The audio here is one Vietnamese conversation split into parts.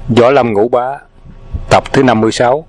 Võ Lâm Ngũ Bá, tập thứ 56.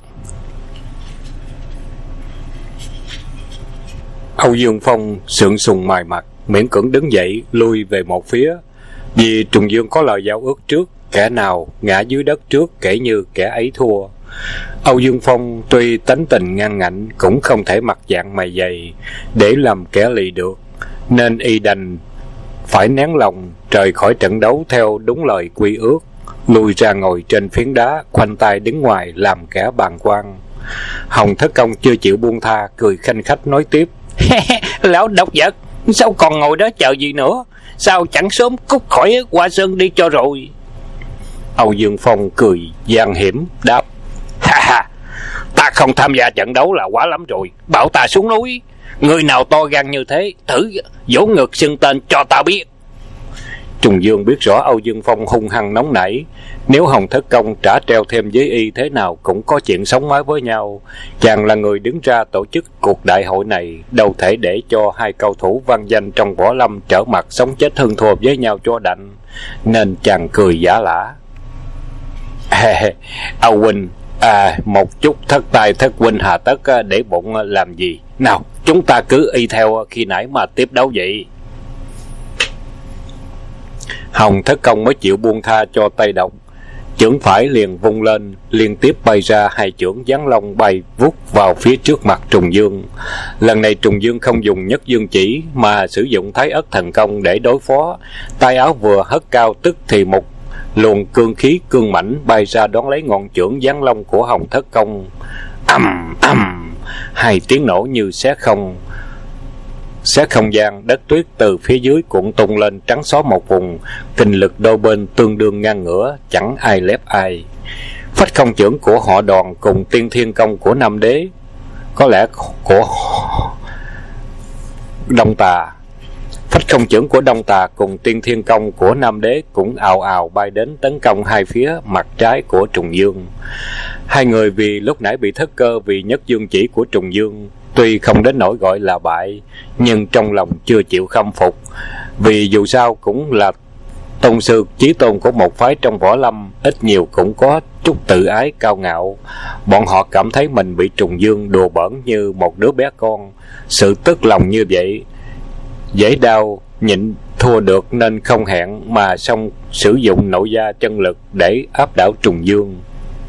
Âu Dương Phong sượng sùng mài mặt, miễn cưỡng đứng dậy lui về một phía. Vì Trùng Dương có lời giao ước trước, kẻ nào ngã dưới đất trước kể như kẻ ấy thua. Âu Dương Phong tuy tánh tình ngang ngạnh, cũng không thể mặc dạng mày dày để làm kẻ lì được, nên y đành phải nén lòng rời khỏi trận đấu theo đúng lời quy ước, lùi ra ngồi trên phiến đá, khoanh tay đứng ngoài làm kẻ bàng quan. Hồng Thất Công chưa chịu buông tha, cười khanh khách nói tiếp: Lão độc vật, sao còn ngồi đó chờ gì nữa? Sao chẳng sớm cút khỏi Hoa Sơn đi cho rồi? Âu Dương Phong cười gian hiểm đáp: Ha ha, ta không tham gia trận đấu là quá lắm rồi, bảo ta xuống núi. Người nào to gan như thế, thử vỗ ngực xưng tên cho ta biết. Trùng Dương biết rõ Âu Dương Phong hung hăng nóng nảy, nếu Hồng Thất Công trả treo thêm với y thế nào cũng có chuyện sống mái với nhau. Chàng là người đứng ra tổ chức cuộc đại hội này, đâu thể để cho hai cao thủ vang danh trong võ lâm trở mặt sống chết hơn thua với nhau cho đành, nên chàng cười giả lả: Âu huynh, một chút thất tài thất huynh hà tất để bụng làm gì? Nào, chúng ta cứ y theo khi nãy mà tiếp đấu vậy. Hồng Thất Công mới chịu buông tha cho tay độc. Chưởng phải liền vung lên, liên tiếp bay ra hai chưởng giáng long bay vút vào phía trước mặt Trùng Dương. Lần này Trùng Dương không dùng Nhất Dương Chỉ mà sử dụng Thái Ất Thần Công để đối phó. Tay áo vừa hất cao, tức thì một luồng cương khí cương mãnh bay ra đón lấy ngọn chưởng giáng long của Hồng Thất Công. Ầm ầm, hai tiếng nổ như xé không gian, đất tuyết từ phía dưới cuộn tung lên trắng xóa một vùng, kinh lực đôi bên tương đương ngang ngửa, chẳng ai lép ai. Phách không chưởng của họ Đoàn cùng Tiên Thiên Công của Nam Đế, có lẽ của Đông Tà, phách không chưởng của Đông Tà cùng Tiên Thiên Công của Nam Đế cũng ào ào bay đến tấn công hai phía mặt trái của Trùng Dương. Hai người vì lúc nãy bị thất cơ vì Nhất Dương Chỉ của Trùng Dương, tuy không đến nỗi gọi là bại, nhưng trong lòng chưa chịu khâm phục, vì dù sao cũng là tôn sư chí tôn của một phái trong võ lâm, ít nhiều cũng có chút tự ái cao ngạo. Bọn họ cảm thấy mình bị Trùng Dương đùa bỡn như một đứa bé con. Sự tức lòng như vậy dễ đau nhịn thua được, nên không hẹn mà xong sử dụng nội gia chân lực để áp đảo Trùng Dương.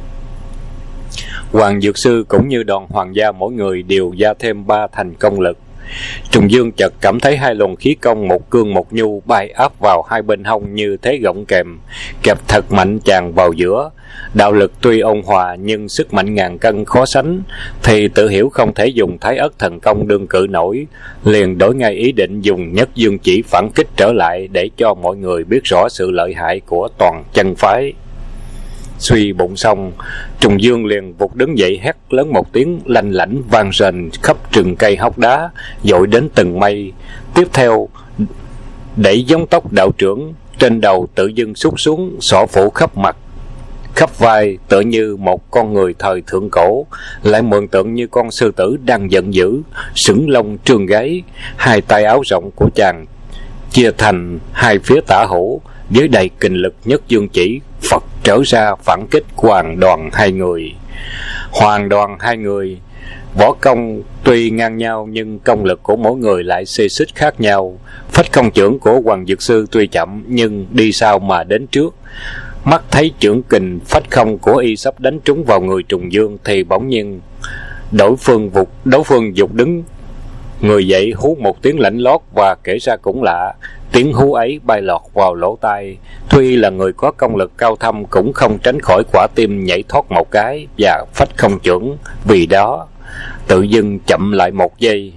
Hoàng Dược Sư cũng như đoàn hoàng gia mỗi người đều gia thêm 3 thành công lực. Trùng Dương chợt cảm thấy hai luồng khí công một cương một nhu bay áp vào hai bên hông như thế gọng kềm, kẹp thật mạnh chàng vào giữa. Đạo lực tuy ôn hòa nhưng sức mạnh ngàn cân khó sánh, thì tự hiểu không thể dùng Thái Ất Thần Công đương cự nổi, liền đổi ngay ý định dùng Nhất Dương Chỉ phản kích trở lại để cho mọi người biết rõ sự lợi hại của toàn chân phái. Suy bụng xong, Trùng Dương liền vụt đứng dậy hét lớn một tiếng lanh lảnh vang rền khắp rừng cây hốc đá, dội đến từng mây. Tiếp theo đẩy giống tốc đạo trưởng, trên đầu tự dưng sút xuống, xỏ phủ khắp mặt khắp vai, tựa như một con người thời thượng cổ, lại mượn tượng như con sư tử đang giận dữ, sừng lông trương gáy. Hai tay áo rộng của chàng chia thành hai phía tả hữu, với đầy kình lực Nhất Dương Chỉ Phật trở ra phản kích Hoàng Đoàn hai người. Hoàng Đoàn hai người võ công tuy ngang nhau, nhưng công lực của mỗi người lại xê xích khác nhau. Phách không chưởng của Hoàng Dược Sư tuy chậm nhưng đi sau mà đến trước. Mắt thấy chưởng kình phách không của y sắp đánh trúng vào người Trùng Dương, thì bỗng nhiên đối phương vụt đứng người dậy, hú một tiếng lạnh lót, và kể ra cũng lạ, tiếng hú ấy bay lọt vào lỗ tai. Tuy là người có công lực cao thâm cũng không tránh khỏi quả tim nhảy thoát một cái, và phách không chưởng vì đó tự dưng chậm lại một giây.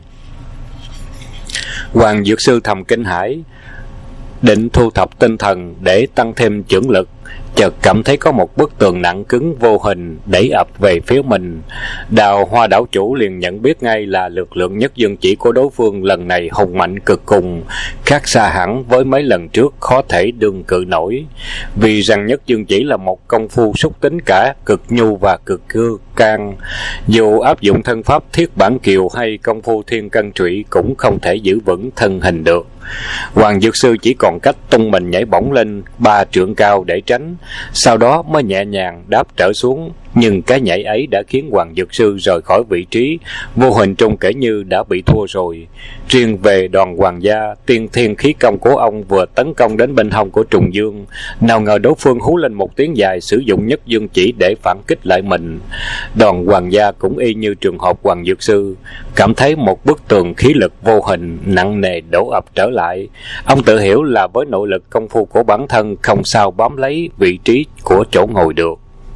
Hoàng Dược Sư thầm kinh hãi, định thu thập tinh thần để tăng thêm chưởng lực, chợt cảm thấy có một bức tường nặng cứng vô hình đẩy ập về phía mình. Đào Hoa đảo chủ liền nhận biết ngay là lực lượng Nhất Dương Chỉ của đối phương lần này hùng mạnh cực cùng, khác xa hẳn với mấy lần trước khó thể đương cự nổi. Vì rằng Nhất Dương Chỉ là một công phu xúc tính cả cực nhu và cực can. Dù áp dụng thân pháp thiết bản kiều hay công phu thiên cân trụy cũng không thể giữ vững thân hình được. Hoàng Dược Sư chỉ còn cách tung mình nhảy bổng lên 3 trượng cao để tránh, sau đó mới nhẹ nhàng đáp trở xuống. Nhưng cái nhảy ấy đã khiến Hoàng Dược Sư rời khỏi vị trí, vô hình trung kể như đã bị thua rồi. Riêng về Đoàn Hoàng gia, tiên thiên khí công của ông vừa tấn công đến bên hông của Trùng Dương, nào ngờ đối phương hú lên một tiếng dài, sử dụng Nhất Dương chỉ để phản kích lại mình. Đoàn Hoàng gia cũng y như trường hợp Hoàng Dược Sư, cảm thấy một bức tường khí lực vô hình nặng nề đổ ập trở lại. Ông tự hiểu là với nội lực công phu của bản thân không sao bám lấy vị trí của chỗ ngồi được.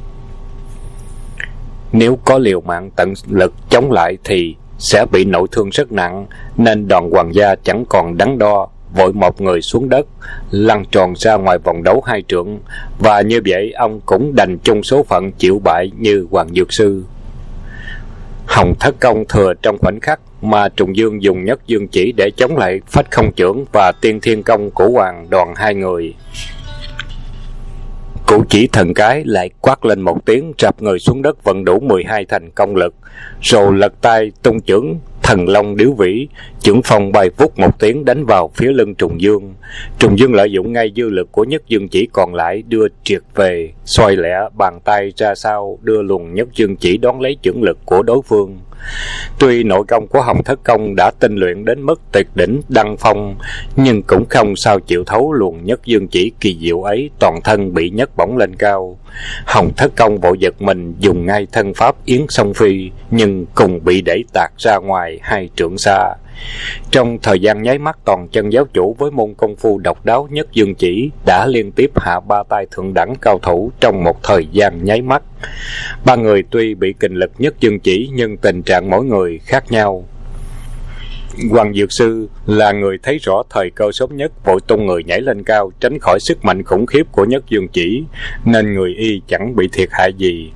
Nếu có liều mạng tận lực chống lại thì sẽ bị nội thương rất nặng, nên Đoàn Hoàng gia chẳng còn đắn đo, vội một người xuống đất, lăn tròn ra ngoài vòng đấu 2 trượng, và như vậy ông cũng đành chung số phận chịu bại như Hoàng Dược Sư. Hồng Thất Công thừa trong khoảnh khắc mà Trùng Dương dùng Nhất Dương chỉ để chống lại Phách Không Chưởng và Tiên Thiên Công của Hoàng Đoàn hai người. Cửu chỉ thần cái lại quát lên một tiếng, rập người xuống đất vận đủ 12 thành công lực, rồi lật tay tung chưởng Thần Long Điếu Vĩ, chưởng phong bay vút một tiếng đánh vào phía lưng Trùng Dương. Trùng Dương lợi dụng ngay dư lực của Nhất Dương chỉ còn lại, đưa triệt về, xoay lẹ bàn tay ra sau, đưa luồng Nhất Dương chỉ đón lấy chưởng lực của đối phương. Tuy nội công của Hồng Thất Công đã tinh luyện đến mức tuyệt đỉnh đăng phong, nhưng cũng không sao chịu thấu luồng Nhất Dương chỉ kỳ diệu ấy, toàn thân bị nhấc bổng lên cao. Hồng Thất Công vội giật mình, dùng ngay thân pháp Yến Song Phi, nhưng cùng bị đẩy tạt ra ngoài 2 trượng xa. Trong thời gian nháy mắt, toàn chân giáo chủ với môn công phu độc đáo Nhất Dương chỉ đã liên tiếp hạ 3 tay thượng đẳng cao thủ trong một thời gian nháy mắt. 3 người tuy bị kình lực Nhất Dương chỉ, nhưng tình trạng mỗi người khác nhau. Hoàng Dược Sư là người thấy rõ thời cơ sớm nhất, vội tung người nhảy lên cao, tránh khỏi sức mạnh khủng khiếp của Nhất Dương chỉ, nên người y chẳng bị thiệt hại gì.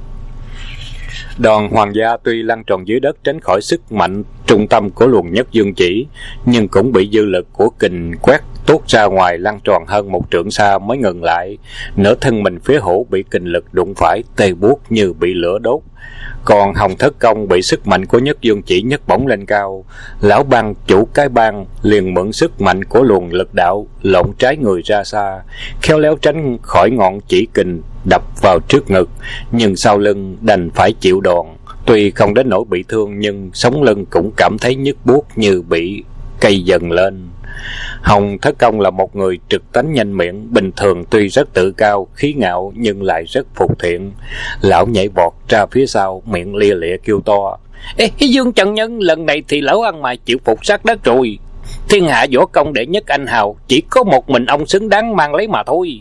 Đoàn Hoàng gia tuy lăn tròn dưới đất tránh khỏi sức mạnh trung tâm của luồng Nhất Dương chỉ, nhưng cũng bị dư lực của kình quét tuốt ra ngoài, lăn tròn hơn 1 trượng xa mới ngừng lại. Nửa thân mình phía hữu bị kình lực đụng phải, tê buốt như bị lửa đốt. Còn Hồng Thất Công bị sức mạnh của Nhất Dương chỉ nhấc bổng lên cao. Lão bang chủ cái bang liền mượn sức mạnh của luồng lực đạo, lộn trái người ra xa, khéo léo tránh khỏi ngọn chỉ kình đập vào trước ngực, nhưng sau lưng đành phải chịu đòn. Tuy không đến nỗi bị thương, nhưng sống lưng cũng cảm thấy nhức buốt như bị cây dần lên. Hồng Thất Công là một người trực tánh nhanh miệng, bình thường tuy rất tự cao, khí ngạo, nhưng lại rất phục thiện. Lão nhảy vọt ra phía sau, miệng lia lịa kêu to: Ê, Dương Trần Nhân, lần này thì lão ăn mày chịu phục sát đất rồi. Thiên hạ võ công đệ nhất anh hào, chỉ có một mình ông xứng đáng mang lấy mà thôi.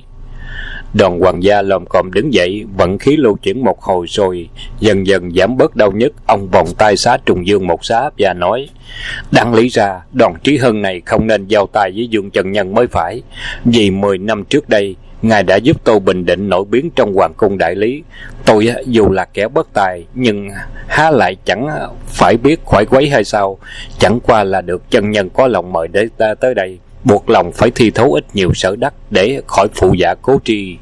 Đoàn Hoàng gia lồm cồm đứng dậy, vận khí lưu chuyển một hồi rồi dần dần giảm bớt đau nhức. Ông vòng tay xá Trùng Dương một xá và nói: Đáng lý ra Đoàn Trí Hưng này không nên giao tay với Dương Trần Nhân mới phải, vì 10 năm trước đây ngài đã giúp tôi bình định nổi biến trong hoàng cung đại lý. Tôi dù là kẻ bất tài, nhưng há lại chẳng phải biết khỏi quấy hay sao? Chẳng qua là được Trần Nhân có lòng mời để ta tới đây, buộc lòng phải thi thố ít nhiều sở đắc để khỏi phụ dạ cố tri.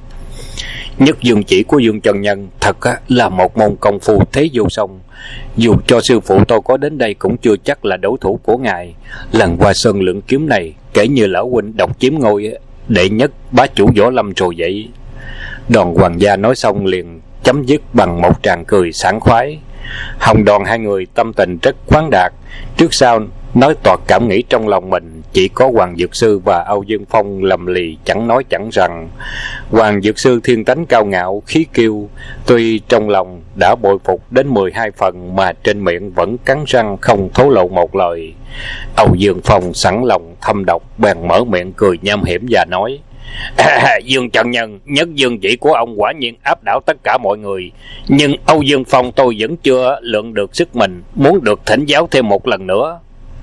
Nhất Dương chỉ của Dương Trần Nhân thật là một môn công phu thế vô song. Dù cho sư phụ tôi có đến đây cũng chưa chắc là đối thủ của ngài. Lần qua sơn lượng kiếm này, kể như lão huynh độc chiếm ngôi đệ nhất bá chủ võ lâm rồi vậy. Đoàn Hoàng gia nói xong liền chấm dứt bằng một tràng cười sảng khoái. Hồng Đoàn hai người tâm tình rất khoáng đạt, trước sau nói toạc cảm nghĩ trong lòng mình. Chỉ có Hoàng Dược Sư và Âu Dương Phong lầm lì chẳng nói chẳng rằng. Hoàng Dược Sư thiên tánh cao ngạo, khí kiêu, tuy trong lòng đã bội phục đến 12 phần mà trên miệng vẫn cắn răng không thổ lộ một lời. Âu Dương Phong sẵn lòng thâm độc, bèn mở miệng cười nham hiểm và nói: Dương Trần Nhân, Nhất Dương chỉ của ông quả nhiên áp đảo tất cả mọi người, nhưng Âu Dương Phong tôi vẫn chưa lượng được sức mình, muốn được thỉnh giáo thêm một lần nữa.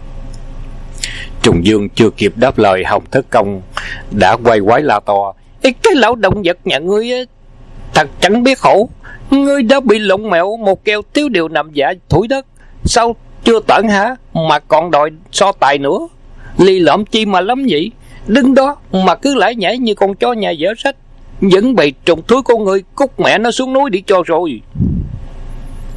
Trùng Dương chưa kịp đáp lời, Hồng Thất Công đã quay quái la to: Cái lão động vật nhà ngươi thật chẳng biết khổ. Ngươi đã bị lộn mẹo một keo thiếu điều nằm dạ thủi đất, sao chưa tận hả mà còn đòi so tài nữa? Ly lõm chi mà lắm vậy? Đứng đó mà cứ lải nhải như con chó nhà dở sách, vẫn bày trùng thúi con người, cút mẹ nó xuống núi đi cho rồi.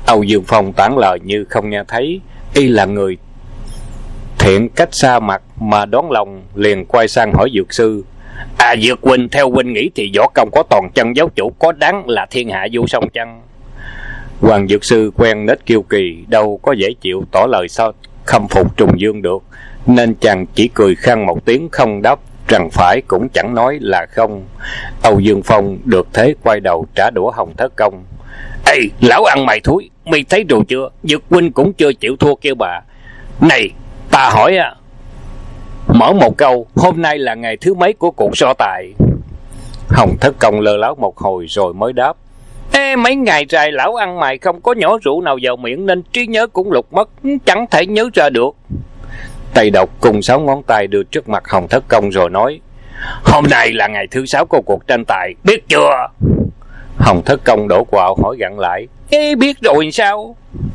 Âu Dương Phong tản lời như không nghe thấy. Y là người thiện cách xa mặt mà đón lòng, liền quay sang hỏi Dược sư: Dược huynh, theo huynh nghĩ thì võ công có toàn chân giáo chủ có đáng là thiên hạ vô song chăng? Hoàng Dược sư quen nết kiêu kỳ, đâu có dễ chịu tỏ lời sao khâm phục Trùng Dương được, nên chàng chỉ cười khăn một tiếng, không đáp rằng phải cũng chẳng nói là không. Âu Dương Phong được thế quay đầu trả đũa Hồng Thất Công: Ê, lão ăn mày thúi, mày thấy rồi chưa? Dược huynh cũng chưa chịu thua kêu bà. Này, ta hỏi mở một câu, hôm nay là ngày thứ mấy của cuộc so tài? Hồng Thất Công lơ láo một hồi rồi mới đáp: Mấy ngày dài lão ăn mày không có nhỏ rượu nào vào miệng nên trí nhớ cũng lục mất, chẳng thể nhớ ra được. Tây Độc cùng 6 ngón tay đưa trước mặt Hồng Thất Công rồi nói: Hôm nay là ngày thứ 6 của cuộc tranh tài, biết chưa? Hồng Thất Công đổ quạo hỏi gặn lại: Biết rồi sao?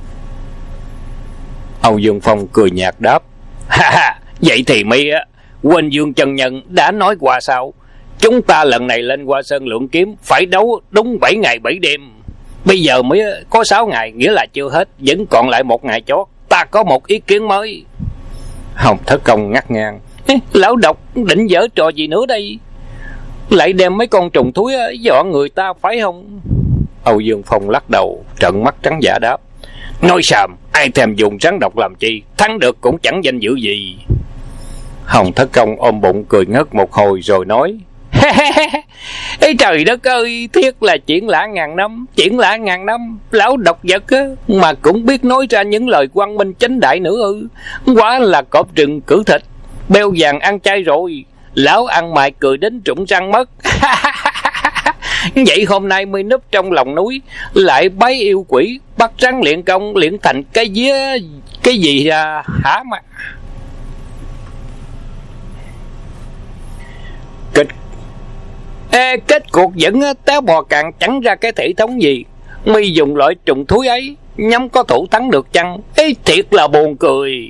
Âu Dương Phong cười nhạt đáp: Vậy thì mi quên Dương chân nhân đã nói qua sao? Chúng ta lần này lên Hoa Sơn Lượng Kiếm phải đấu đúng 7 ngày 7 đêm. Bây giờ mới có 6 ngày, nghĩa là chưa hết, vẫn còn lại 1 ngày chót. Ta có một ý kiến mới. Hồng Thất Công ngắt ngang: Lão Độc định giở trò gì nữa đây? Lại đem mấy con trùng thúi dọa người ta phải không? Âu Dương Phong lắc đầu, trợn mắt trắng dã đáp: Nói xàm, ai thèm dùng rắn độc làm chi, thắng được cũng chẳng danh dự gì. Hồng Thất Công ôm bụng cười ngất một hồi rồi nói: Trời đất ơi, thiết là chuyện lạ ngàn năm, lão độc vật mà cũng biết nói ra những lời quang minh chánh đại nữa ư? Quả là cọp rừng cử thịt, beo vàng ăn chay rồi. Lão ăn mày cười đến rụng răng mất. Vậy hôm nay mới núp trong lòng núi, lại bái yêu quỷ, bắt rắn luyện công, luyện thành cái gì hả mà? Kết cuộc vẫn táo bò càng chẳng ra cái thể thống gì. Mi dùng loại trùng thúi ấy, nhắm có thủ thắng được chăng? Thiệt là buồn cười.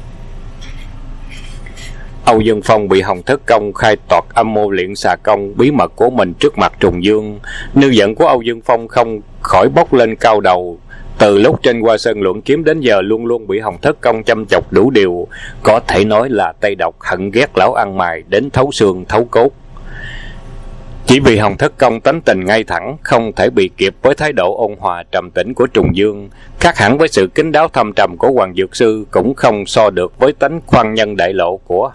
Âu Dương Phong bị Hồng Thất Công khai toạc âm mưu luyện xà công bí mật của mình trước mặt Trùng Dương. Nư giận của Âu Dương Phong không khỏi bốc lên cao đầu. Từ lúc trên Hoa Sơn Luận Kiếm đến giờ luôn luôn bị Hồng Thất Công chăm chọc đủ điều. Có thể nói là Tây Độc hận ghét lão ăn mày đến thấu xương thấu cốt. Chỉ vì Hồng Thất Công tánh tình ngay thẳng, không thể bị kịp với thái độ ôn hòa trầm tĩnh của Trùng Dương, khác hẳn với sự kín đáo thâm trầm của Hoàng Dược Sư, cũng không so được với tánh khoan nhân đại lộ của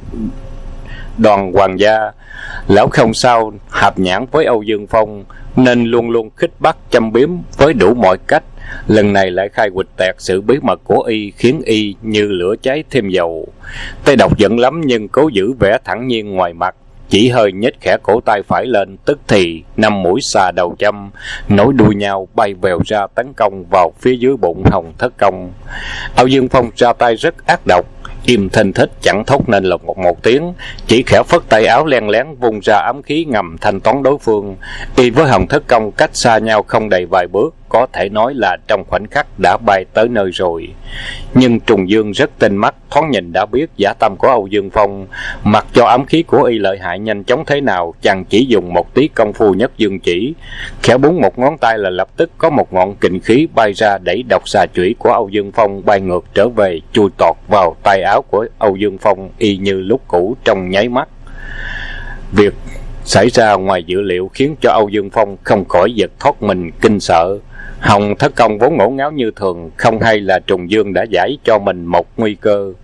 Đoàn Hoàng gia. Lão không sao hạp nhãn với Âu Dương Phong, nên luôn luôn khích bắt châm biếm với đủ mọi cách. Lần này lại khai quịch tẹt sự bí mật của y, khiến y như lửa cháy thêm dầu. Tây Độc giận lắm nhưng cố giữ vẻ thẳng nhiên ngoài mặt, chỉ hơi nhếch khẽ cổ tay phải lên, tức thì 5 mũi xà đầu châm nối đuôi nhau bay vèo ra tấn công vào phía dưới bụng Hồng Thất Công. Âu Dương Phong ra tay rất ác độc, im thình thích chẳng thốt nên là một tiếng, chỉ khẽ phất tay áo len lén vung ra ám khí ngầm thanh toán đối phương. Y với Hồng Thất Công cách xa nhau không đầy vài bước, có thể nói là trong khoảnh khắc đã bay tới nơi rồi. Nhưng Trùng Dương rất tinh mắt, thoáng nhìn đã biết dã tâm của Âu Dương Phong. Mặc cho ám khí của y lợi hại nhanh chóng thế nào, chàng chỉ dùng một tí công phu nhất dương chỉ, khẽ búng một ngón tay là lập tức có một ngọn kình khí bay ra, đẩy độc xà chủy của Âu Dương Phong bay ngược trở về, chui tọt vào tay áo của Âu Dương Phong y như lúc cũ trong nháy mắt. Việc xảy ra ngoài dự liệu khiến cho Âu Dương Phong không khỏi giật thoát mình kinh sợ. Hồng Thất Công vốn ngổ ngáo như thường, không hay là Trùng Dương đã giải cho mình một nguy cơ.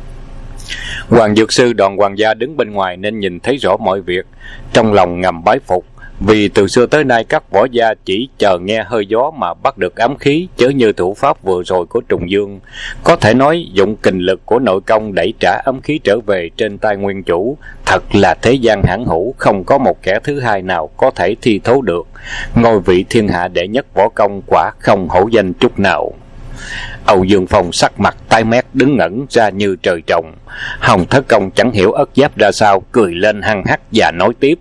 Hoàng Dược Sư Đoàn Hoàng gia đứng bên ngoài nên nhìn thấy rõ mọi việc, trong lòng ngầm bái phục. Vì từ xưa tới nay các võ gia chỉ chờ nghe hơi gió mà bắt được ám khí, chớ như thủ pháp vừa rồi của Trùng Dương. Có thể nói dụng kình lực của nội công đẩy trả ám khí trở về trên tay nguyên chủ, thật là thế gian hãn hữu, không có một kẻ thứ hai nào có thể thi thố được. Ngôi vị thiên hạ đệ nhất võ công quả không hổ danh chút nào. Âu Dương Phong sắc mặt tái mét đứng ngẩn ra như trời trồng. Hồng Thất Công chẳng hiểu ất giáp ra sao, cười lên hăng hắc và nói tiếp: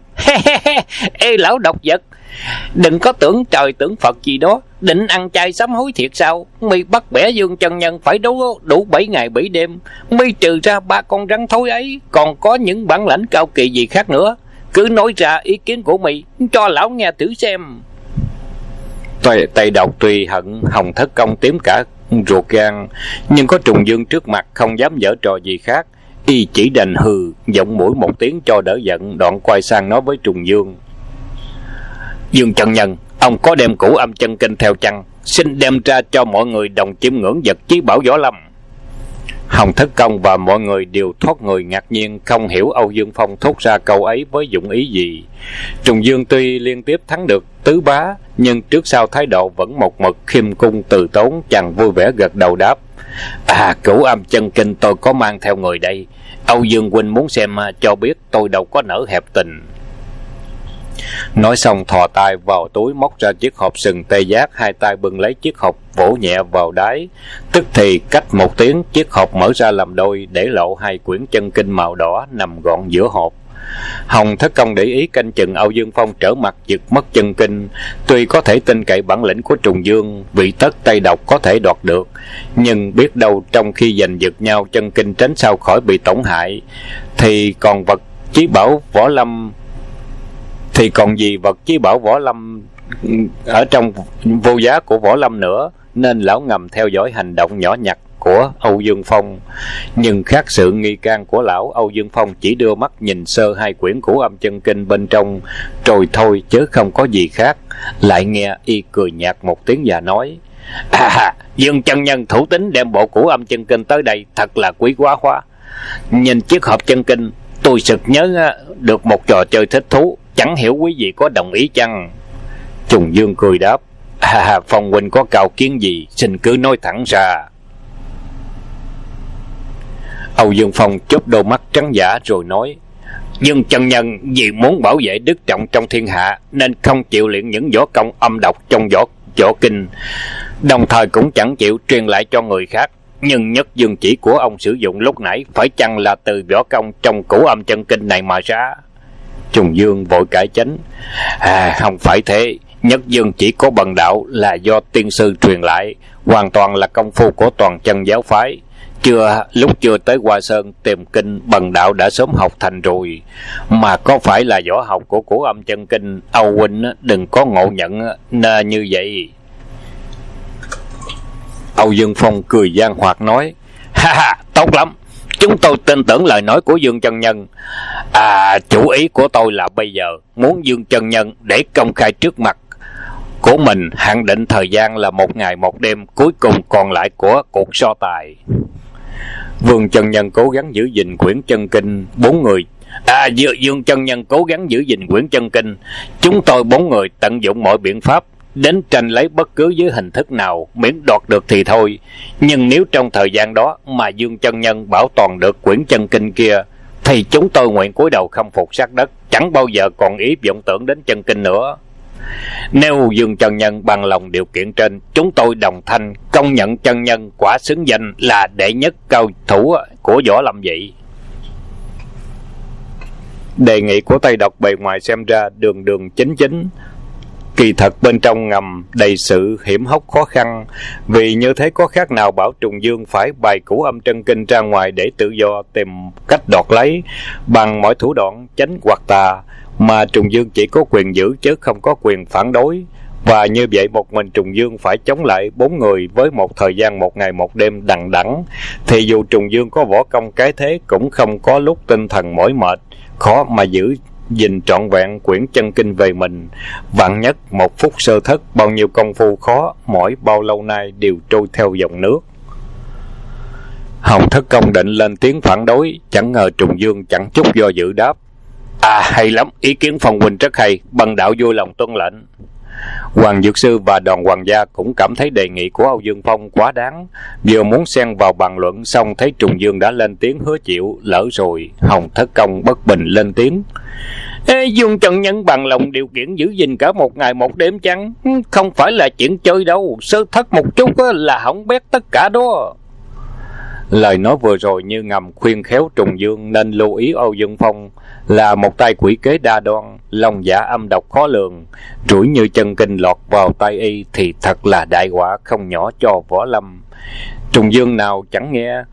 Ê lão độc vật, đừng có tưởng trời tưởng Phật gì đó, định ăn chay sám hối thiệt sao? Mi bắt bẻ Dương chân nhân phải đấu đủ 7 ngày 7 đêm, mi trừ ra 3 con rắn thối ấy, còn có những bản lãnh cao kỳ gì khác nữa? Cứ nói ra ý kiến của mi cho lão nghe thử xem. Tây Độc tuy hận Hồng Thất Công tím cả ruột gan, nhưng có Trùng Dương trước mặt không dám giở trò gì khác. Y chỉ đành hừ giọng mũi một tiếng cho đỡ giận, đoạn quay sang nói với Trùng Dương: Dương chân nhân, ông có đem Cửu Âm Chân Kinh theo chăng? Xin đem ra cho mọi người đồng chiêm ngưỡng vật chí bảo võ lâm. Hồng Thất Công và mọi người đều thoát người ngạc nhiên, không hiểu Âu Dương Phong thốt ra câu ấy với dụng ý gì. Trùng Dương tuy liên tiếp thắng được tứ bá, nhưng trước sau thái độ vẫn một mực khiêm cung từ tốn. Chàng vui vẻ gật đầu đáp: Cửu Âm Chân Kinh tôi có mang theo người đây. Âu Dương huynh muốn xem cho biết, tôi đâu có nỡ hẹp tình. Nói xong thò tay vào túi móc ra chiếc hộp sừng tê giác, hai tay bưng lấy chiếc hộp vỗ nhẹ vào đáy. Tức thì cách một tiếng, chiếc hộp mở ra làm đôi, để lộ hai quyển chân kinh màu đỏ nằm gọn giữa hộp. Hồng Thất Công để ý canh chừng Âu Dương Phong trở mặt giật mất chân kinh. Tuy có thể tin cậy bản lĩnh của Trùng Dương, vị tất Tây Độc có thể đoạt được, nhưng biết đâu trong khi giành giật nhau chân kinh tránh sao khỏi bị tổn hại, thì còn vật chí bảo võ lâm ở trong vô giá của võ lâm nữa. Nên lão ngầm theo dõi hành động nhỏ nhặt của Âu Dương Phong. Nhưng khác sự nghi can của lão, Âu Dương Phong chỉ đưa mắt nhìn sơ hai quyển Cửu Âm Chân Kinh bên trong rồi thôi, chứ không có gì khác. Lại nghe y cười nhạt một tiếng và nói: Dương chân nhân thủ tín đem bộ Cửu Âm Chân Kinh tới đây, thật là quý quá hóa. Nhìn chiếc hộp chân kinh, tôi sực nhớ được một trò chơi thích thú, chẳng hiểu quý vị có đồng ý chăng? Trùng Dương cười đáp: Phong huynh có cao kiến gì, xin cứ nói thẳng ra. Âu Dương Phong chớp đôi mắt trắng dã rồi nói: Dương chân nhân vì muốn bảo vệ đức trọng trong thiên hạ, nên không chịu luyện những võ công âm độc trong võ kinh, đồng thời cũng chẳng chịu truyền lại cho người khác. Nhưng nhất dương chỉ của ông sử dụng lúc nãy phải chăng là từ võ công trong Cửu Âm Chân Kinh này mà ra? Trùng Dương vội cải chánh: Không phải thế. Nhất dương chỉ có Bần đạo là do tiên sư truyền lại, hoàn toàn là công phu của toàn chân giáo phái. Lúc chưa tới Hoa Sơn tìm kinh, Bần đạo đã sớm học thành rồi. Mà có phải là võ học của Cửu Âm Chân Kinh, Âu huynh đừng có ngộ nhận như vậy. Âu Dương Phong cười gian hoạt nói: Tốt lắm, chúng tôi tin tưởng lời nói của Dương chân nhân. Chủ ý của tôi là bây giờ muốn Dương chân nhân để công khai trước mặt của mình hạn định thời gian là 1 ngày 1 đêm cuối cùng còn lại của cuộc so tài. Vương chân nhân cố gắng giữ gìn quyển chân kinh 4 người. Dương chân nhân cố gắng giữ gìn quyển chân kinh. Chúng tôi 4 người tận dụng mọi biện pháp đến tranh lấy bất cứ dưới hình thức nào, miễn đoạt được thì thôi. Nhưng nếu trong thời gian đó mà Dương chân nhân bảo toàn được quyển chân kinh kia, thì chúng tôi nguyện cúi đầu khâm phục sát đất, chẳng bao giờ còn ý vọng tưởng đến chân kinh nữa. Nếu Dương chân nhân bằng lòng điều kiện trên, chúng tôi đồng thanh công nhận chân nhân quả xứng danh là đệ nhất cao thủ của võ lâm vậy. Đề nghị của Tây Độc bề ngoài xem ra đường đường chính chính, kỳ thật bên trong ngầm đầy sự hiểm hóc khó khăn. Vì như thế có khác nào bảo Trùng Dương phải bày Cửu Âm Chân Kinh ra ngoài để tự do tìm cách đoạt lấy bằng mọi thủ đoạn chánh hoặc tà, mà Trùng Dương chỉ có quyền giữ chứ không có quyền phản đối. Và như vậy một mình Trùng Dương phải chống lại 4 người với một thời gian 1 ngày 1 đêm đằng đẵng, thì dù Trùng Dương có võ công cái thế cũng không có lúc tinh thần mỏi mệt, khó mà giữ gìn trọn vẹn quyển chân kinh về mình. Vạn nhất một phút sơ thất, bao nhiêu công phu khó mỏi bao lâu nay đều trôi theo dòng nước. Hồng Thất Công định lên tiếng phản đối, chẳng ngờ Trùng Dương chẳng chút do dự đáp: Hay lắm, ý kiến Phong huynh rất hay, Bần đạo vui lòng tuân lệnh. Hoàng Dược Sư và Đoàn Hoàng gia cũng cảm thấy đề nghị của Âu Dương Phong quá đáng, vừa muốn xen vào bàn luận, xong thấy Trùng Dương đã lên tiếng hứa chịu. Lỡ rồi, Hồng Thất Công bất bình lên tiếng: Dương chân nhân bằng lòng điều kiện giữ gìn cả 1 ngày 1 đêm chăng? Không phải là chuyện chơi đâu, sơ thất một chút là hỏng bét tất cả đó. Lời nói vừa rồi như ngầm khuyên khéo Trùng Dương nên lưu ý Âu Dương Phong là một tay quỷ kế đa đoan, lòng dạ âm độc khó lường. Rủi như chân kinh lọt vào tay y thì thật là đại họa không nhỏ cho võ lâm. Trùng Dương nào chẳng nghe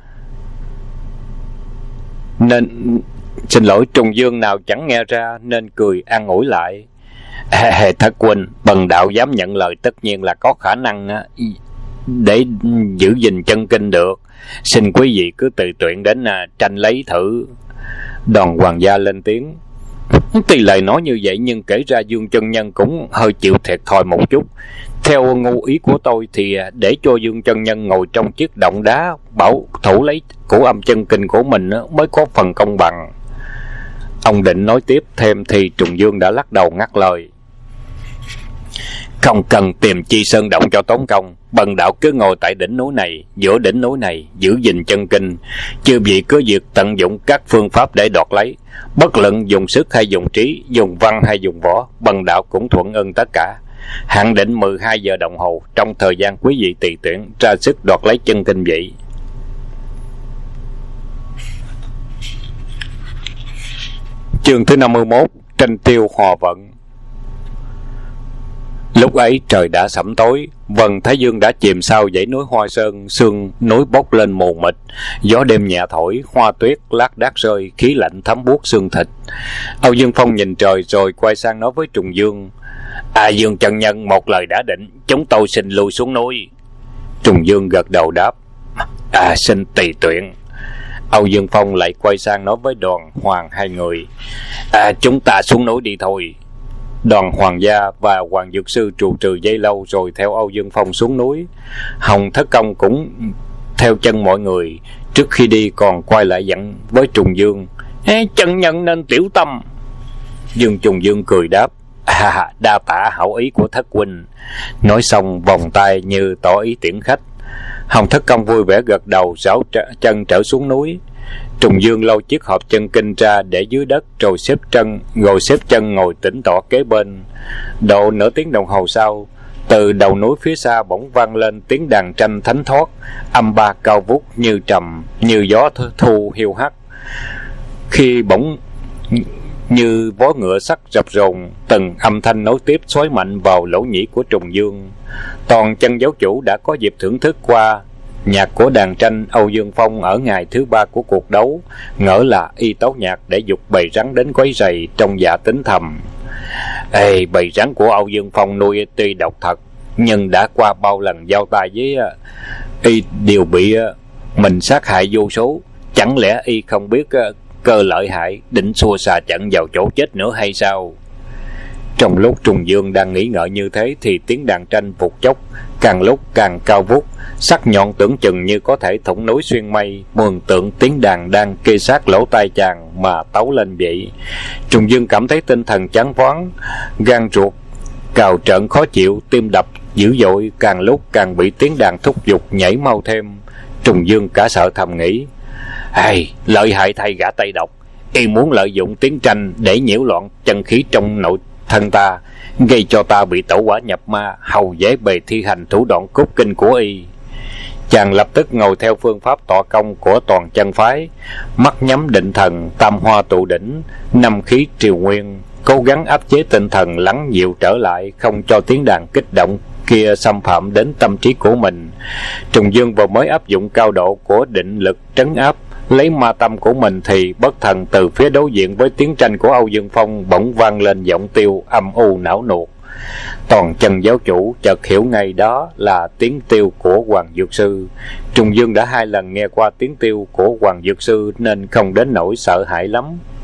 Trùng Dương nào chẳng nghe ra nên cười an ủi lại: Thất huynh, bần đạo dám nhận lời tất nhiên là có khả năng để giữ gìn chân kinh được. Xin quý vị cứ tùy tiện đến tranh lấy thử. Đoàn hoàng gia lên tiếng. Tuy lời nói như vậy nhưng kể ra Dương chân nhân cũng hơi chịu thiệt thòi một chút. Theo ngu ý của tôi thì để cho Dương chân nhân ngồi trong chiếc động đá bảo thủ lấy của âm chân kinh của mình mới có phần công bằng. Ông định nói tiếp thêm thì Trùng Dương đã lắc đầu ngắt lời. Không cần tìm chi sơn động cho tốn công. Bần đạo cứ ngồi tại đỉnh núi này, giữa đỉnh núi này giữ gìn chân kinh. Chư vị cứ việc tận dụng các phương pháp để đoạt lấy. Bất luận dùng sức hay dùng trí, dùng văn hay dùng võ, bần đạo cũng thuận ưng tất cả. Hạn định 12 giờ đồng hồ, trong thời gian quý vị tùy tiện ra sức đoạt lấy chân kinh vậy. Chương thứ 51. Tranh tiêu hòa vận. Lúc ấy trời đã sẫm tối, vầng thái dương đã chìm sau dãy núi Hoa Sơn, sương núi bốc lên mù mịt, gió đêm nhẹ thổi, hoa tuyết lác đác rơi, khí lạnh thấm buốt xương thịt. Âu Dương Phong nhìn trời rồi quay sang nói với Trùng Dương. Dương chân nhân, một lời đã định, chúng tôi xin lui xuống núi. Trùng Dương gật đầu đáp. Xin tùy tuyển. Âu Dương Phong lại quay sang nói với Đoàn Hoàng hai người. Chúng ta xuống núi đi thôi. Đoàn Hoàng gia và Hoàng Dược Sư trụ trừ dây lâu rồi theo Âu Dương Phong xuống núi. Hồng Thất Công cũng theo chân mọi người. Trước khi đi còn quay lại dặn với Trùng Dương. Chân nhân nên tiểu tâm. Trùng Dương cười đáp. Đa tạ hảo ý của Thất huynh. Nói xong vòng tay như tỏ ý tiễn khách. Hồng Thất Công vui vẻ gật đầu, rảo chân trở xuống núi. Trùng Dương lau chiếc hộp chân kinh ra để dưới đất rồi xếp chân ngồi tĩnh tọa kế bên. Độ nửa tiếng đồng hồ sau, từ đầu núi phía xa bỗng vang lên tiếng đàn tranh thánh thoát, âm ba cao vút như trầm như gió thu hiu hắt. Khi bỗng như vó ngựa sắt rập rồn, từng âm thanh nối tiếp xoáy mạnh vào lỗ nhĩ của Trùng Dương. Toàn chân giáo chủ đã có dịp thưởng thức qua nhạc của đàn tranh Âu Dương Phong ở ngày thứ 3 của cuộc đấu, ngỡ là y tấu nhạc để giục bầy rắn đến quấy rầy, trong dạ tính thầm. Bầy rắn của Âu Dương Phong nuôi tuy độc thật, nhưng đã qua bao lần giao tay với y đều bị mình sát hại vô số. Chẳng lẽ y không biết cơ lợi hại, định xua xà trận vào chỗ chết nữa hay sao? Trong lúc Trùng Dương đang nghĩ ngợi như thế thì tiếng đàn tranh vụt chốc càng lúc càng cao vút, sắc nhọn tưởng chừng như có thể thủng núi xuyên mây, mường tượng tiếng đàn đang kê sát lỗ tai chàng mà tấu lên vậy. Trùng Dương cảm thấy tinh thần chán váng, gan ruột cào trợn khó chịu, tim đập dữ dội, càng lúc càng bị tiếng đàn thúc giục nhảy mau thêm. Trùng Dương cả sợ thầm nghĩ. Lợi hại thay gã Tây Độc, y muốn lợi dụng tiếng tranh để nhiễu loạn chân khí trong nội thân ta, gây cho ta bị tẩu hỏa nhập ma, hầu dễ bề thi hành thủ đoạn cốt kinh của y. Chàng lập tức ngồi theo phương pháp tọa công của toàn chân phái, mắt nhắm định thần, tam hoa tụ đỉnh, năm khí triều nguyên, cố gắng áp chế tinh thần lắng dịu trở lại, không cho tiếng đàn kích động kia xâm phạm đến tâm trí của mình. Trùng Dương vừa mới áp dụng cao độ của định lực trấn áp lấy ma tâm của mình thì bất thần từ phía đối diện với tiếng tranh của Âu Dương Phong bỗng vang lên giọng tiêu âm u não nuột. Toàn chân giáo chủ chợt hiểu ngay đó là tiếng tiêu của Hoàng Dược Sư. Trùng Dương đã 2 lần nghe qua tiếng tiêu của Hoàng Dược Sư nên không đến nỗi sợ hãi lắm.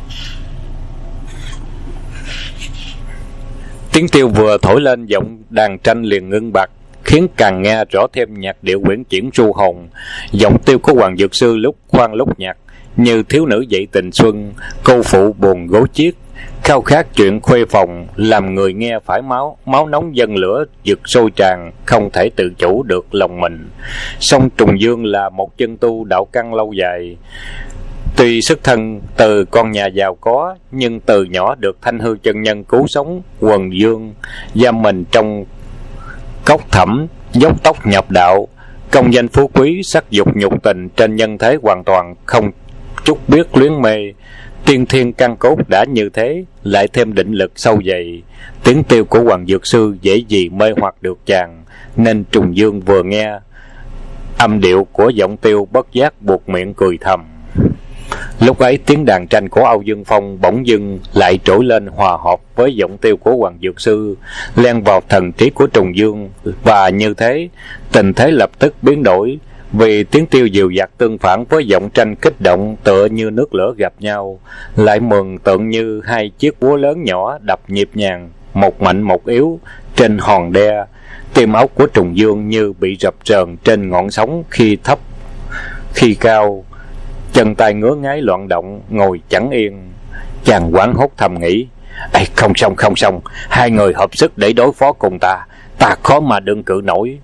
Tiếng tiêu vừa thổi lên, giọng đàn tranh liền ngưng bặt, khiến càng nghe rõ thêm nhạc điệu uyển chuyển ru hồn. Giọng tiêu của Hoàng Dược Sư lúc khoan lúc nhạc, như thiếu nữ dậy tình xuân, cô phụ buồn gối chiếc, khao khát chuyện khuê phòng, làm người nghe phải máu nóng dâng lửa giật sôi tràn, không thể tự chủ được lòng mình. Song Trùng Dương là một chân tu đạo căn lâu dài, tuy xuất thân từ con nhà giàu có, nhưng từ nhỏ được Thanh Hư chân nhân cứu sống, quần dương giam mình trong cốc thẳm, dốc tóc nhập đạo, công danh phú quý, sắc dục nhục tình trên nhân thế hoàn toàn không chút biết luyến mê. Tiên thiên căn cốt đã như thế, lại thêm định lực sâu dày, tiếng tiêu của Hoàng Dược Sư dễ gì mê hoặc được chàng, nên Trùng Dương vừa nghe âm điệu của giọng tiêu bất giác buộc miệng cười thầm. Lúc ấy tiếng đàn tranh của Âu Dương Phong bỗng dưng lại trỗi lên hòa hợp với giọng tiêu của Hoàng Dược Sư, len vào thần trí của Trùng Dương, và như thế tình thế lập tức biến đổi, vì tiếng tiêu dịu dặt tương phản với giọng tranh kích động tựa như nước lửa gặp nhau, lại mường tượng như hai chiếc búa lớn nhỏ đập nhịp nhàng, một mạnh một yếu trên hòn đe. Tim óc của Trùng Dương như bị rập rờn trên ngọn sóng, khi thấp khi cao, chân tay ngứa ngáy loạn động, ngồi chẳng yên. Chàng hoảng hốt thầm nghĩ: "Ê, không xong, hai người hợp sức để đối phó cùng ta khó mà đương cự nổi."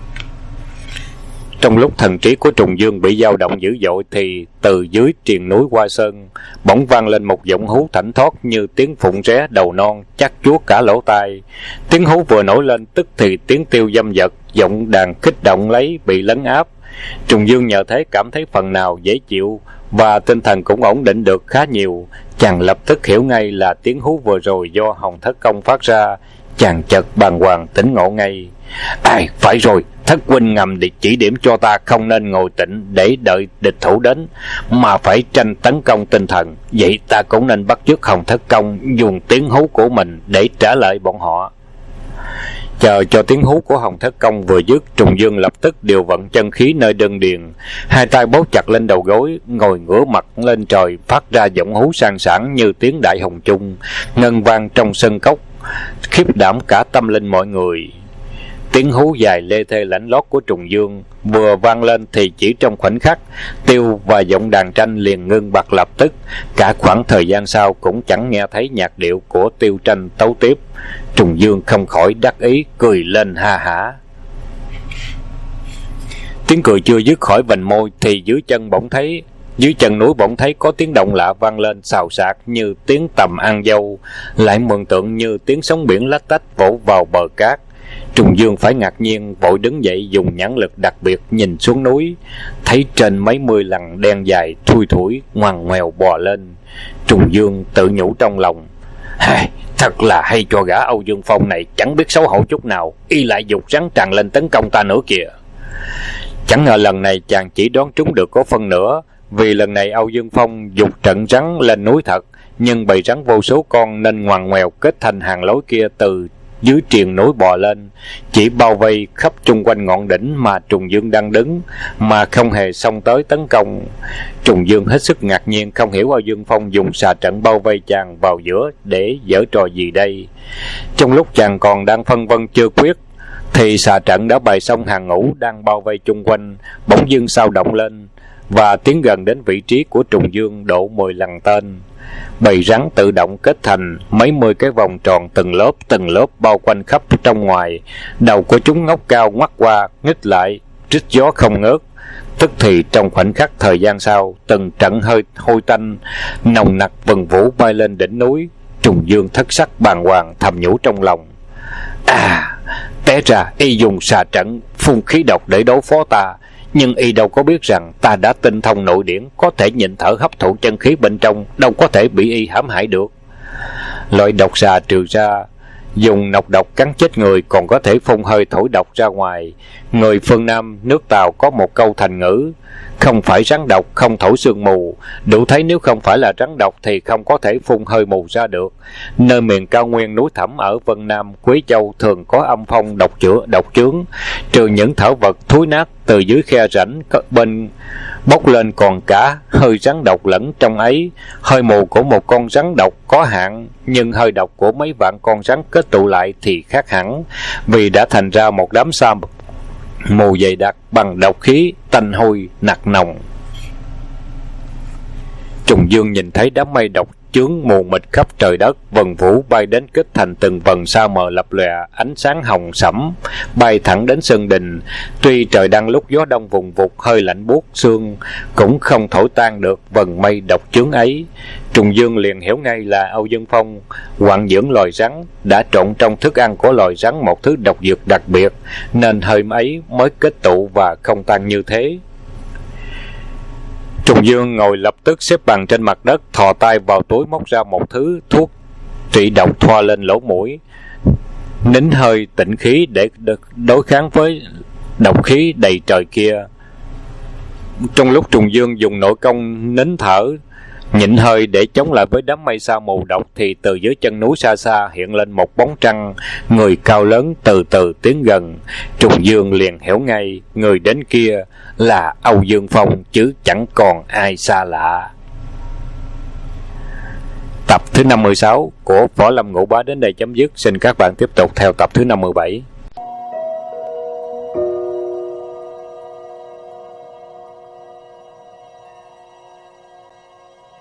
Trong lúc thần trí của Trùng Dương bị dao động dữ dội, thì từ dưới triền núi Hoa Sơn bỗng vang lên một giọng hú thảnh thót như tiếng phụng ré đầu non, chắc chuốt cả lỗ tai. Tiếng hú vừa nổi lên, tức thì tiếng tiêu dâm dật, giọng đàn kích động lấy bị lấn áp. Trùng Dương nhờ thế cảm thấy phần nào dễ chịu, và tinh thần cũng ổn định được khá nhiều. Chàng lập tức hiểu ngay là tiếng hú vừa rồi do Hồng Thất Công phát ra. Chàng chợt bàng hoàng tỉnh ngộ ngay. Phải rồi, Thất huynh ngầm để chỉ điểm cho ta không nên ngồi tịnh để đợi địch thủ đến, mà phải tranh tấn công tinh thần. Vậy ta cũng nên bắt chước Hồng Thất Công dùng tiếng hú của mình để trả lời bọn họ. Chờ cho tiếng hú của Hồng Thất Công vừa dứt, Trùng Dương lập tức điều vận chân khí nơi đơn điền, hai tay bấu chặt lên đầu gối, ngồi ngửa mặt lên trời, phát ra giọng hú sang sảng như tiếng đại hồng chung, ngân vang trong sân cốc, khiếp đảm cả tâm linh mọi người. Tiếng hú dài lê thê lãnh lót của Trùng Dương vừa vang lên thì chỉ trong khoảnh khắc, tiêu và giọng đàn tranh liền ngưng bặt lập tức. Cả khoảng thời gian sau cũng chẳng nghe thấy nhạc điệu của tiêu tranh tấu tiếp. Trùng Dương không khỏi đắc ý, cười lên ha hả. Tiếng cười chưa dứt khỏi vành môi thì dưới chân núi bỗng thấy có tiếng động lạ vang lên xào xạc như tiếng tầm ăn dâu, lại mường tượng như tiếng sóng biển lách tách vỗ vào bờ cát. Trùng Dương phải ngạc nhiên, vội đứng dậy dùng nhãn lực đặc biệt nhìn xuống núi, thấy trên mấy mươi lằn đen dài thui thủi ngoằn ngoèo bò lên. Trùng Dương tự nhủ trong lòng: thật là hay cho gã Âu Dương Phong này, chẳng biết xấu hổ chút nào, y lại dục rắn tràn lên tấn công ta nữa kìa. Chẳng ngờ lần này chàng chỉ đoán trúng được có phân nửa, vì lần này Âu Dương Phong dục trận rắn lên núi thật, nhưng bầy rắn vô số con nên ngoằn ngoèo kết thành hàng lối kia từ dưới triền núi bò lên, chỉ bao vây khắp chung quanh ngọn đỉnh mà Trùng Dương đang đứng, mà không hề xông tới tấn công. Trùng Dương hết sức ngạc nhiên, không hiểu Âu Dương Phong dùng xà trận bao vây chàng vào giữa để giở trò gì đây. Trong lúc chàng còn đang phân vân chưa quyết, thì xà trận đã bày xong hàng ngũ đang bao vây chung quanh, bỗng dưng sao động lên, và tiến gần đến vị trí của Trùng Dương độ 10 lần tên. Bầy rắn tự động kết thành mấy mươi cái vòng tròn từng lớp bao quanh khắp trong ngoài. Đầu của chúng ngóc cao ngoắt qua, nghích lại, rít gió không ngớt. Tức thì trong khoảnh khắc thời gian sau, từng trận hơi hôi tanh nồng nặc vần vũ bay lên đỉnh núi. Trùng Dương thất sắc bàng hoàng, thầm nhủ trong lòng: té ra y dùng xà trận phun khí độc để đối phó ta, nhưng y đâu có biết rằng ta đã tinh thông nội điển, có thể nhịn thở hấp thụ chân khí bên trong, đâu có thể bị y hãm hại được. Loại độc xà trừ ra, dùng nọc độc cắn chết người, còn có thể phun hơi thổi độc ra ngoài. Người phương Nam nước Tàu có một câu thành ngữ: không phải rắn độc không thổi sương mù, đủ thấy nếu không phải là rắn độc thì không có thể phun hơi mù ra được. Nơi miền cao nguyên núi thẳm ở Vân Nam, Quế Châu thường có âm phong độc chướng, trừ những thảo vật thối nát từ dưới khe rãnh bên bốc lên, còn cả hơi rắn độc lẫn trong ấy. Hơi mù của một con rắn độc có hạn, nhưng hơi độc của mấy vạn con rắn kết tụ lại thì khác hẳn, vì đã thành ra một đám sa mù dày đặc bằng độc khí tanh hôi nặc nồng. Trùng Dương nhìn thấy đám mây độc chướng mù mịt khắp trời đất, vần vũ bay đến kết thành từng vần sao mờ lập lòe ánh sáng hồng sẫm, bay thẳng đến Sơn Đình. Tuy trời đang lúc gió đông vùng vụt hơi lạnh buốt xương, cũng không thổi tan được vần mây độc chướng ấy. Trùng Dương liền hiểu ngay là Âu Dương Phong hoạn dưỡng loài rắn, đã trộn trong thức ăn của loài rắn một thứ độc dược đặc biệt, nên hơi ấy mới kết tụ và không tan như thế. Trùng Dương ngồi lập tức xếp bằng trên mặt đất, thò tay vào túi móc ra một thứ thuốc trị độc thoa lên lỗ mũi, nín hơi tịnh khí để đối kháng với độc khí đầy trời kia. Trong lúc Trùng Dương dùng nội công nín thở nhịn hơi để chống lại với đám mây sa mù độc, thì từ dưới chân núi xa xa hiện lên một bóng trăng, người cao lớn từ từ tiến gần. Trùng Dương liền hiểu ngay, người đến kia là Âu Dương Phong chứ chẳng còn ai xa lạ. Tập thứ 56 của Võ Lâm Ngũ Bá đến đây chấm dứt. Xin các bạn tiếp tục theo tập thứ 57.